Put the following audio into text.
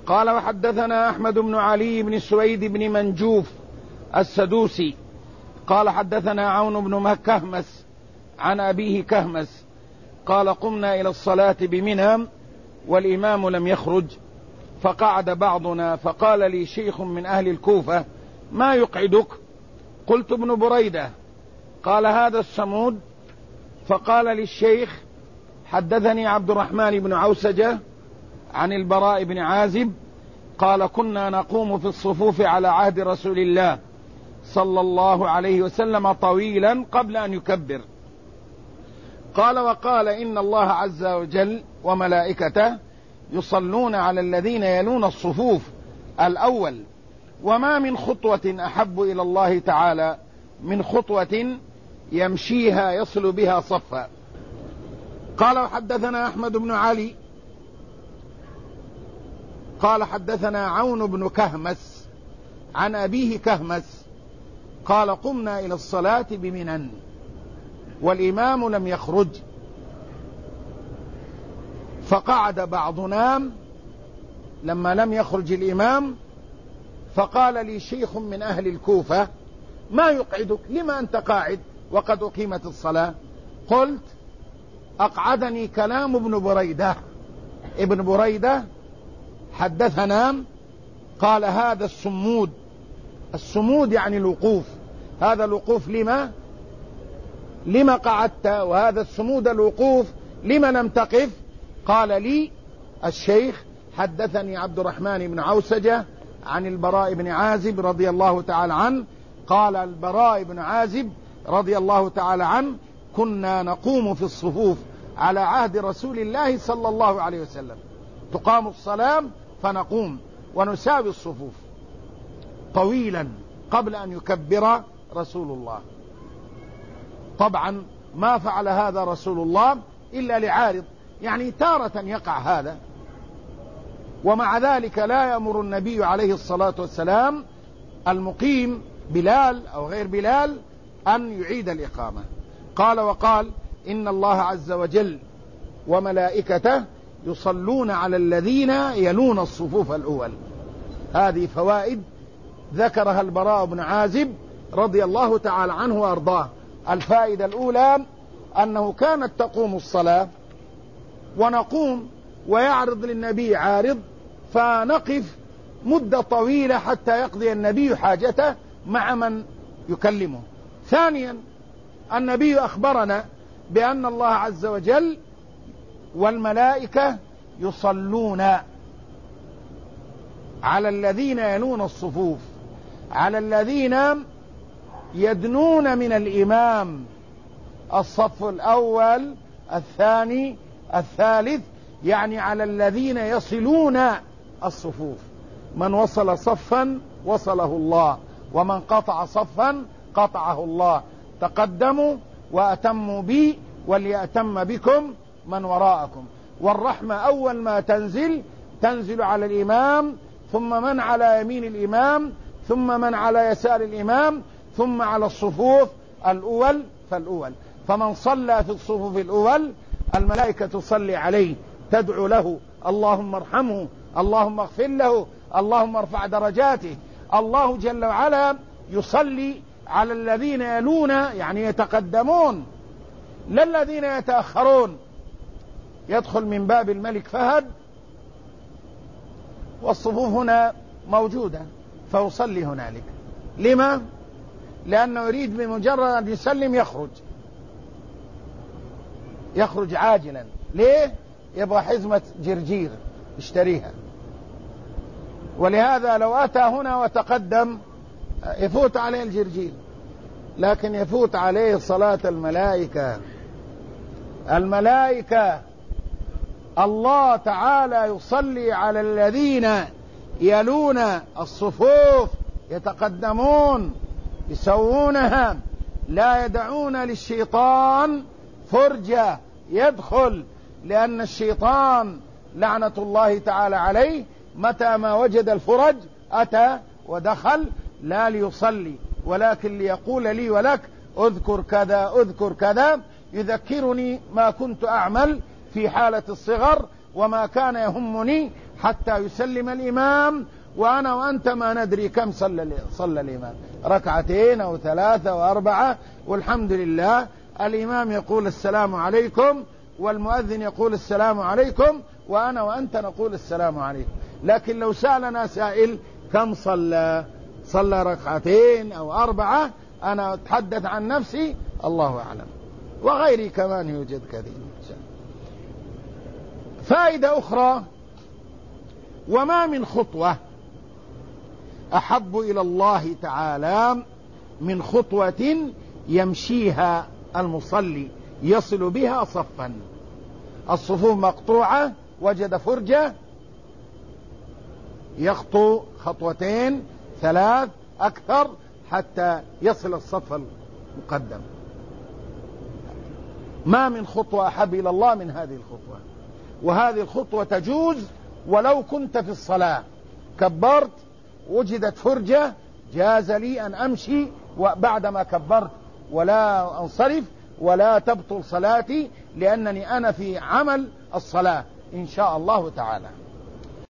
قال وحدثنا أحمد بن علي بن سويد بن منجوف السدوسي قال حدثنا عون بن كهمس عن أبيه كهمس قال قمنا إلى الصلاة بمنى والإمام لم يخرج فقعد بعضنا فقال لي شيخ من أهل الكوفة ما يقعدك؟ قلت ابن بريدة. قال هذا الصمود. فقال للشيخ حدثني عبد الرحمن بن عوسجة عن البراء بن عازب قال كنا نقوم في الصفوف على عهد رسول الله صلى الله عليه وسلم طويلا قبل أن يكبر. قال وقال إن الله عز وجل وملائكته يصلون على الذين يلون الصفوف الأول وما من خطوة أحب إلى الله تعالى من خطوة يمشيها يصل بها صفا. قال وحدثنا أحمد بن علي قال حدثنا عون بن كهمس عن أبيه كهمس قال قمنا إلى الصلاة بمنى والإمام لم يخرج فقعد بعضنا لما لم يخرج الإمام فقال لي شيخ من أهل الكوفة ما يقعدك؟ لما أنت قاعد وقد أقيمت الصلاة؟ قلت أقعدني كلام ابن بريدة. ابن بريدة حدثنا قال هذا الصمود، الصمود يعني الوقوف، هذا الوقوف لما قعدت؟ وهذا الصمود الوقوف لما لم تقف؟ قال لي الشيخ حدثني عبد الرحمن بن عوسجة عن البراء بن عازب رضي الله تعالى عنه قال البراء بن عازب رضي الله تعالى عنه كنا نقوم في الصفوف على عهد رسول الله صلى الله عليه وسلم، تقام الصلاة فنقوم ونساوي الصفوف طويلا قبل أن يكبر رسول الله. طبعا ما فعل هذا رسول الله إلا لعارض، يعني تارة يقع هذا، ومع ذلك لا يأمر النبي عليه الصلاة والسلام المقيم بلال أو غير بلال أن يعيد الإقامة. قال وقال إن الله عز وجل وملائكته يصلون على الذين يلون الصفوف الأول. هذه فوائد ذكرها البراء بن عازب رضي الله تعالى عنه وأرضاه. الفائدة الأولى أنه كانت تقوم الصلاة ونقوم ويعرض للنبي عارض فنقف مدة طويلة حتى يقضي النبي حاجته مع من يكلمه. ثانيا النبي أخبرنا بأن الله عز وجل والملائكة يصلون على الذين يلون الصفوف، على الذين يدنون من الإمام، الصف الأول الثاني الثالث، يعني على الذين يصلون الصفوف. من وصل صفا وصله الله، ومن قطع صفا قطعه الله. تقدموا وأتموا بي وليأتم بكم من وراءكم. والرحمة أول ما تنزل على الإمام، ثم من على يمين الإمام، ثم من على يسار الإمام، ثم على الصفوف الأول فالأول. فمن صلى في الصفوف الأول الملائكة تصلي عليه، تدعو له اللهم ارحمه، اللهم اغفر له، اللهم ارفع درجاته. الله جل وعلا يصلي على الذين يلون، يعني يتقدمون، لا الذين يتأخرون. يدخل من باب الملك فهد والصفوف هنا موجودة فيصلي هنالك. لما؟ لأنه يريد بمجرد أن يسلم يخرج عاجلا. ليه؟ يبغى حزمة جرجير يشتريها. ولهذا لو أتى هنا وتقدم يفوت عليه الجرجير، لكن يفوت عليه صلاة الملائكة. الملائكة الله تعالى يصلي على الذين يلون الصفوف، يتقدمون يسوونها، لا يدعون للشيطان فرجة يدخل، لأن الشيطان لعنة الله تعالى عليه متى ما وجد الفرج أتى ودخل، لا ليصلي ولكن ليقول لي ولك اذكر كذا اذكر كذا، يذكرني ما كنت أعمل في حالة الصغر وما كان يهمني حتى يسلم الإمام، وأنا وأنت ما ندري كم صلى الإمام، 2 أو 3 أو 4، والحمد لله الإمام يقول السلام عليكم والمؤذن يقول السلام عليكم وأنا وأنت نقول السلام عليكم. لكن لو سألنا سائل كم صلى 2 أو 4، أنا أتحدث عن نفسي، الله أعلم، وغيري كمان يوجد كثير. فائدة أخرى: وما من خطوة أحب إلى الله تعالى من خطوة يمشيها المصلي يصل بها صفا. الصفوف مقطوعة، وجد فرجة يخطو 2 3 أكثر حتى يصل الصف المقدم. ما من خطوة أحب إلى الله من هذه الخطوة. وهذه الخطوة تجوز ولو كنت في الصلاة، كبرت وجدت فرجة، جاز لي أن أمشي وبعدما كبرت ولا أنصرف ولا تبطل صلاتي، لأنني أنا في عمل الصلاة إن شاء الله تعالى.